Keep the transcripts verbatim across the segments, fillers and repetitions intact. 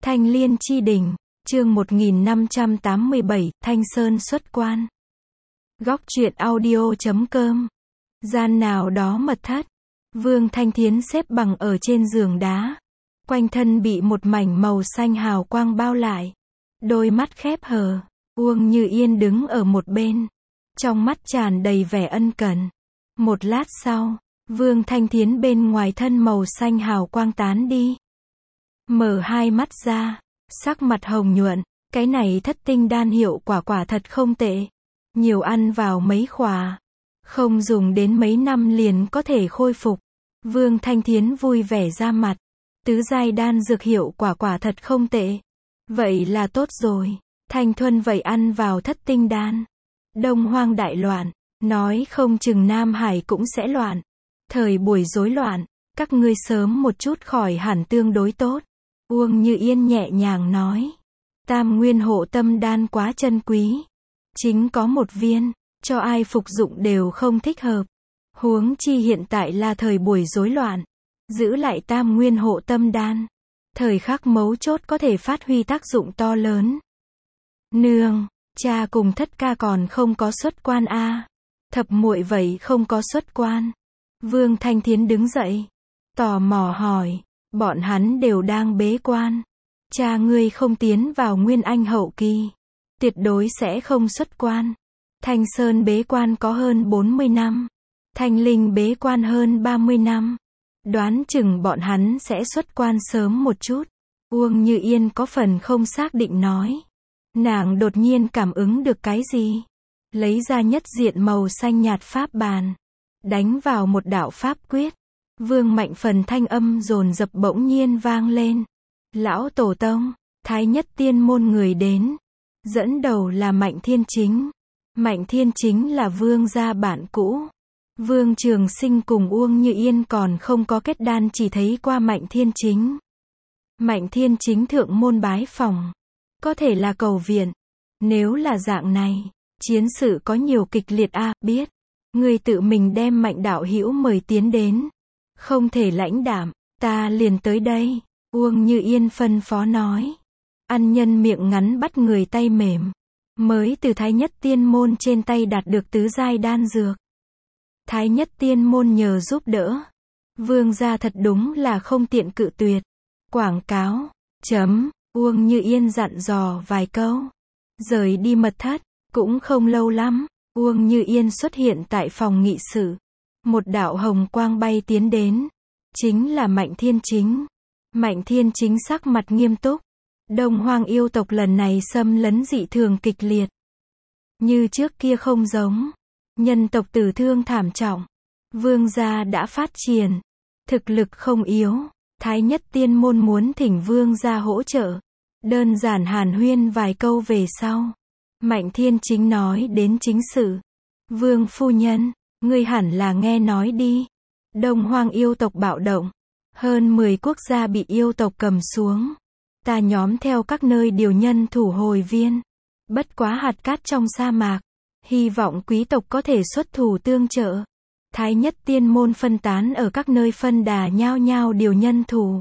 Thanh Liên chi đỉnh, chương một nghìn năm trăm tám mươi bảy, Thanh Sơn xuất quan. Góc truyện audio chấm com. Gian nào đó mật thất. Vương Thanh Thiến xếp bằng ở trên giường đá. Quanh thân bị một mảnh màu xanh hào quang bao lại. Đôi mắt khép hờ. Uông Như Yên đứng ở một bên. Trong mắt tràn đầy vẻ ân cần. Một lát sau, Vương Thanh Thiến bên ngoài thân màu xanh hào quang tán đi. Mở hai mắt ra, sắc mặt hồng nhuận, cái này thất tinh đan hiệu quả quả thật không tệ. Nhiều ăn vào mấy khỏa, không dùng đến mấy năm liền có thể khôi phục. Vương Thanh Thiến vui vẻ ra mặt, tứ giai đan dược hiệu quả quả thật không tệ. Vậy là tốt rồi, Thanh Thuần vậy ăn vào thất tinh đan. Đông Hoang đại loạn, nói không chừng Nam Hải cũng sẽ loạn. Thời buổi rối loạn, các ngươi sớm một chút khỏi hẳn tương đối tốt. Uông Như Yên nhẹ nhàng nói. Tam nguyên hộ tâm đan quá chân quý. Chính có một viên, cho ai phục dụng đều không thích hợp. Huống chi hiện tại là thời buổi rối loạn. Giữ lại tam nguyên hộ tâm đan. Thời khắc mấu chốt có thể phát huy tác dụng to lớn. Nương, cha cùng thất ca còn không có xuất quan a à. Thập muội vậy không có xuất quan. Vương Thanh Thiến đứng dậy. Tò mò hỏi. Bọn hắn đều đang bế quan. Cha ngươi không tiến vào Nguyên Anh hậu kỳ. Tuyệt đối sẽ không xuất quan. Thanh Sơn bế quan có hơn bốn mươi năm. Thanh Linh bế quan hơn ba mươi năm. Đoán chừng bọn hắn sẽ xuất quan sớm một chút. Uông Như Yên có phần không xác định nói. Nàng đột nhiên cảm ứng được cái gì? Lấy ra nhất diện màu xanh nhạt pháp bàn. Đánh vào một đạo pháp quyết. Vương Mạnh Phần thanh âm dồn dập bỗng nhiên vang lên. Lão Tổ Tông, Thái Nhất Tiên môn người đến. Dẫn đầu là Mạnh Thiên Chính. Mạnh Thiên Chính là Vương gia bạn cũ. Vương Trường Sinh cùng Uông Như Yên còn không có kết đan chỉ thấy qua Mạnh Thiên Chính. Mạnh Thiên Chính thượng môn bái phòng. Có thể là cầu viện. Nếu là dạng này, chiến sự có nhiều kịch liệt a à, biết. Người tự mình đem Mạnh đạo hữu mời tiến đến. Không thể lãnh đạm, ta liền tới đây. Uông Như Yên phân phó nói. Ăn nhân miệng ngắn bắt người tay mềm. Mới từ Thái Nhất Tiên môn trên tay đạt được tứ giai đan dược. Thái Nhất Tiên môn nhờ giúp đỡ. Vương gia thật đúng là không tiện cự tuyệt. Quảng cáo. Chấm. Uông Như Yên dặn dò vài câu. Rời đi mật thất. Cũng không lâu lắm. Uông Như Yên xuất hiện tại phòng nghị sự. Một đạo hồng quang bay tiến đến. Chính là Mạnh Thiên Chính. Mạnh Thiên Chính sắc mặt nghiêm túc. Đông Hoang yêu tộc lần này xâm lấn dị thường kịch liệt. Như trước kia không giống. Nhân tộc tử thương thảm trọng. Vương gia đã phát triển. Thực lực không yếu. Thái Nhất Tiên môn muốn thỉnh vương gia hỗ trợ. Đơn giản hàn huyên vài câu về sau. Mạnh Thiên Chính nói đến chính sự. Vương phu nhân, ngươi hẳn là nghe nói đi. Đông Hoang yêu tộc bạo động. Hơn mười quốc gia bị yêu tộc cầm xuống. Ta nhóm theo các nơi điều nhân thủ hồi viên. Bất quá hạt cát trong sa mạc. Hy vọng quý tộc có thể xuất thủ tương trợ. Thái Nhất Tiên môn phân tán ở các nơi phân đà nhao nhao điều nhân thủ.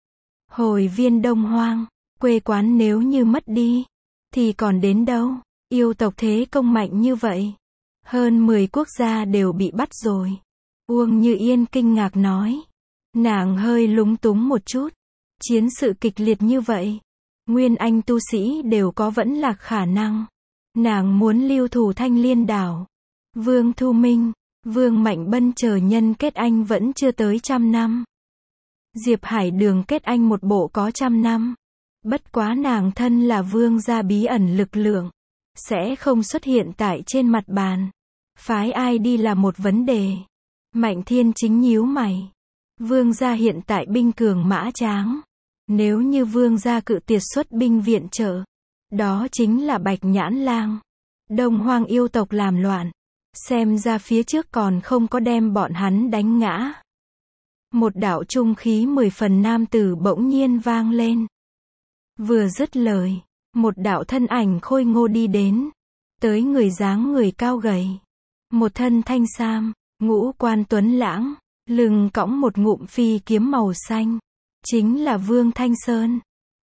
Hồi viên Đông Hoang, quê quán nếu như mất đi, thì còn đến đâu? Yêu tộc thế công mạnh như vậy. Hơn mười quốc gia đều bị bắt rồi. Uông Như Yên kinh ngạc nói. Nàng hơi lúng túng một chút. Chiến sự kịch liệt như vậy. Nguyên Anh tu sĩ đều có vẫn lạc khả năng. Nàng muốn lưu thủ Thanh Liên đảo. Vương Thu Minh, Vương Mạnh Bân chờ nhân kết anh vẫn chưa tới trăm năm. Diệp Hải Đường kết anh một bộ có trăm năm. Bất quá nàng thân là vương gia bí ẩn lực lượng. Sẽ không xuất hiện tại trên mặt bàn. Phái ai đi là một vấn đề. Mạnh Thiên Chính nhíu mày. Vương gia hiện tại binh cường mã tráng. Nếu như vương gia cự tuyệt xuất binh viện trợ. Đó chính là Bạch Nhãn Lang. Đông Hoang yêu tộc làm loạn. Xem ra phía trước còn không có đem bọn hắn đánh ngã. Một đạo trung khí mười phần nam tử bỗng nhiên vang lên. Vừa dứt lời. Một đạo thân ảnh khôi ngô đi đến. Tới người dáng người cao gầy. Một thân thanh sam, ngũ quan tuấn lãng, lưng cõng một ngụm phi kiếm màu xanh. Chính là Vương Thanh Sơn.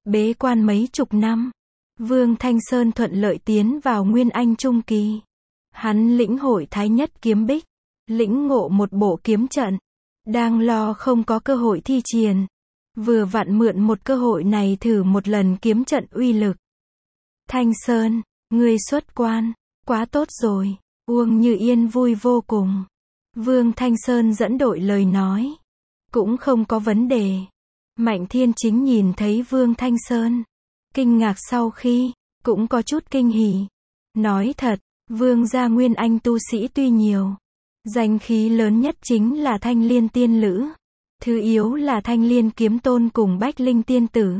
Bế quan mấy chục năm, Vương Thanh Sơn thuận lợi tiến vào Nguyên Anh Trung Kỳ. Hắn lĩnh hội Thái Nhất Kiếm Bích, lĩnh ngộ một bộ kiếm trận, đang lo không có cơ hội thi triển. Vừa vặn mượn một cơ hội này thử một lần kiếm trận uy lực. Thanh Sơn, ngươi xuất quan, quá tốt rồi. Uông Như Yên vui vô cùng. Vương Thanh Sơn dẫn đội lời nói, cũng không có vấn đề. Mạnh Thiên Chính nhìn thấy Vương Thanh Sơn, kinh ngạc sau khi, cũng có chút kinh hỉ. Nói thật, Vương gia Nguyên Anh tu sĩ tuy nhiều, danh khí lớn nhất chính là Thanh Liên Tiên Lữ. Thứ yếu là Thanh Liên Kiếm Tôn cùng Bách Linh Tiên Tử.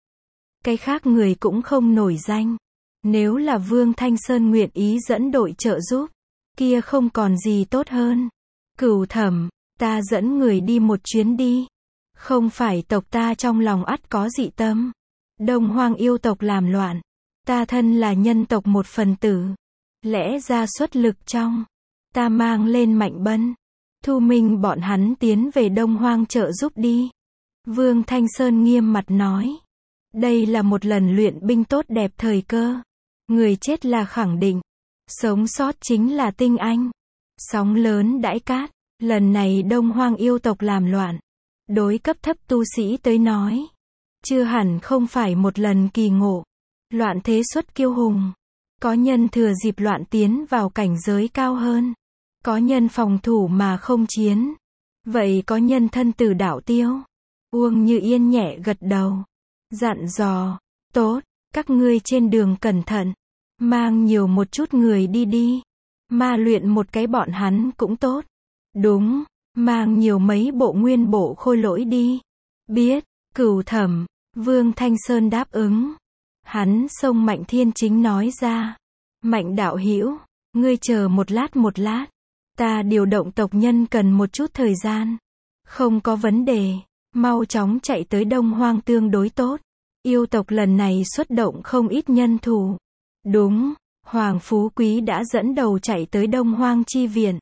Cái khác người cũng không nổi danh. Nếu là Vương Thanh Sơn nguyện ý dẫn đội trợ giúp, kia không còn gì tốt hơn. Cửu Thẩm, ta dẫn người đi một chuyến đi. Không phải tộc ta trong lòng ắt có dị tâm. Đông Hoang yêu tộc làm loạn. Ta thân là nhân tộc một phần tử. Lẽ ra xuất lực trong. Ta mang lên Mạnh Bân. Thu Minh bọn hắn tiến về Đông Hoang trợ giúp đi. Vương Thanh Sơn nghiêm mặt nói. Đây là một lần luyện binh tốt đẹp thời cơ. Người chết là khẳng định. Sống sót chính là tinh anh. Sóng lớn đãi cát. Lần này Đông Hoang yêu tộc làm loạn. Đối cấp thấp tu sĩ tới nói. Chưa hẳn không phải một lần kỳ ngộ. Loạn thế xuất kiêu hùng. Có nhân thừa dịp loạn tiến vào cảnh giới cao hơn. Có nhân phòng thủ mà không chiến. Vậy có nhân thân tử đạo tiêu. Uông Như Yên nhẹ gật đầu. Dặn dò. Tốt, các ngươi trên đường cẩn thận. Mang nhiều một chút người đi đi. Ma luyện một cái bọn hắn cũng tốt. Đúng, mang nhiều mấy bộ nguyên bộ khôi lỗi đi. Biết, Cửu Thẩm. Vương Thanh Sơn đáp ứng. Hắn xông Mạnh Thiên Chính nói ra. Mạnh đạo hữu, ngươi chờ một lát một lát. Ta điều động tộc nhân cần một chút thời gian. Không có vấn đề. Mau chóng chạy tới Đông Hoang tương đối tốt. Yêu tộc lần này xuất động không ít nhân thủ. Đúng, Hoàng Phú Quý đã dẫn đầu chạy tới Đông Hoang chi viện.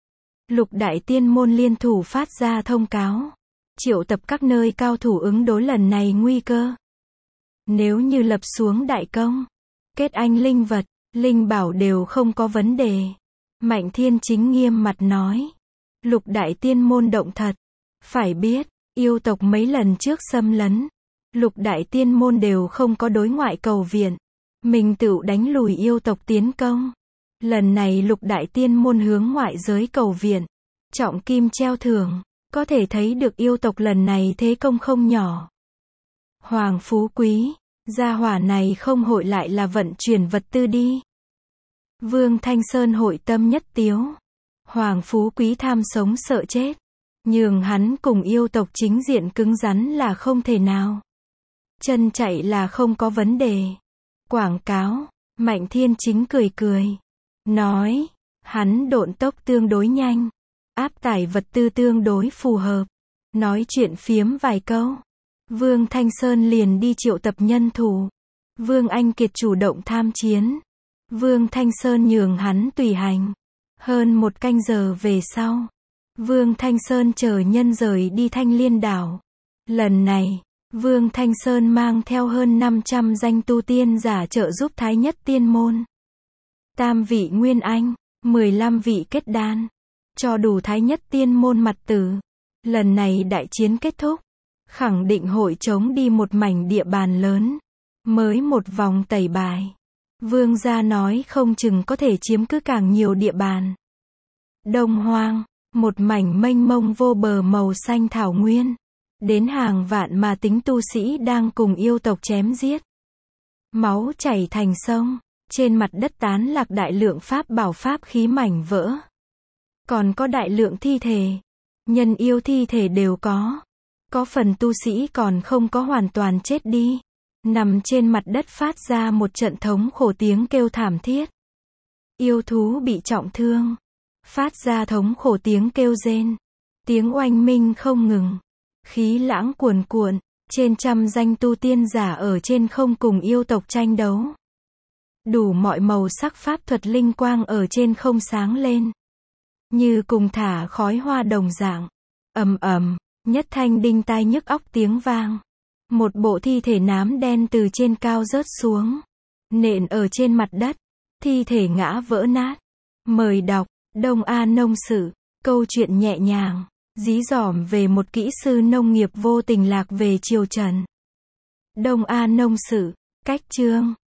Lục đại tiên môn liên thủ phát ra thông cáo. Triệu tập các nơi cao thủ ứng đối lần này nguy cơ. Nếu như lập xuống đại công, kết anh linh vật, linh bảo đều không có vấn đề. Mạnh Thiên Chính nghiêm mặt nói. Lục đại tiên môn động thật. Phải biết, yêu tộc mấy lần trước xâm lấn. Lục đại tiên môn đều không có đối ngoại cầu viện. Mình tự đánh lùi yêu tộc tiến công. Lần này lục đại tiên môn hướng ngoại giới cầu viện. Trọng kim treo thưởng. Có thể thấy được yêu tộc lần này thế công không nhỏ. Hoàng Phú Quý, gia hỏa này không hội lại là vận chuyển vật tư đi. Vương Thanh Sơn hội tâm nhất tiếu. Hoàng Phú Quý tham sống sợ chết. Nhường hắn cùng yêu tộc chính diện cứng rắn là không thể nào. Chân chạy là không có vấn đề. Quảng cáo, Mạnh Thiên Chính cười cười. Nói, hắn độn tốc tương đối nhanh. Áp tải vật tư tương đối phù hợp. Nói chuyện phiếm vài câu. Vương Thanh Sơn liền đi triệu tập nhân thủ. Vương Anh Kiệt chủ động tham chiến. Vương Thanh Sơn nhường hắn tùy hành. Hơn một canh giờ về sau, Vương Thanh Sơn chờ nhân rời đi Thanh Liên đảo. Lần này, Vương Thanh Sơn mang theo hơn năm trăm danh tu tiên giả trợ giúp Thái Nhất Tiên Môn. Tam vị Nguyên Anh, mười lăm vị kết đan. Cho đủ Thái Nhất Tiên Môn mặt tử. Lần này đại chiến kết thúc. Khẳng định hội chống đi một mảnh địa bàn lớn. Mới một vòng tẩy bài. Vương gia nói không chừng có thể chiếm cứ càng nhiều địa bàn. Đông Hoang, một mảnh mênh mông vô bờ màu xanh thảo nguyên. Đến hàng vạn mà tính tu sĩ đang cùng yêu tộc chém giết. Máu chảy thành sông, trên mặt đất tán lạc đại lượng pháp bảo pháp khí mảnh vỡ. Còn có đại lượng thi thể, nhân yêu thi thể đều có. Có phần tu sĩ còn không có hoàn toàn chết đi. Nằm trên mặt đất phát ra một trận thống khổ tiếng kêu thảm thiết. Yêu thú bị trọng thương. Phát ra thống khổ tiếng kêu rên. Tiếng oanh minh không ngừng. Khí lãng cuồn cuộn. Trên trăm danh tu tiên giả ở trên không cùng yêu tộc tranh đấu. Đủ mọi màu sắc pháp thuật linh quang ở trên không sáng lên. Như cùng thả khói hoa đồng dạng. Ầm ầm, nhất thanh đinh tai nhức óc tiếng vang. Một bộ thi thể nám đen từ trên cao rớt xuống, nện ở trên mặt đất, thi thể ngã vỡ nát. Mời đọc Đông A Nông Sự, câu chuyện nhẹ nhàng, dí dỏm về một kỹ sư nông nghiệp vô tình lạc về triều Trần. Đông A Nông Sự, cách chương